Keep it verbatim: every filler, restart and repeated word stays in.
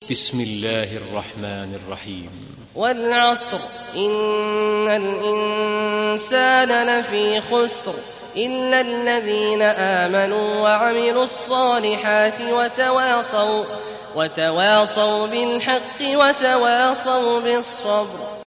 بسم الله الرحمن الرحيم والعصر إن الإنسان لفي خسر إلا الذين آمنوا وعملوا الصالحات وتواصوا وتواصوا بالحق وتواصوا بالصبر.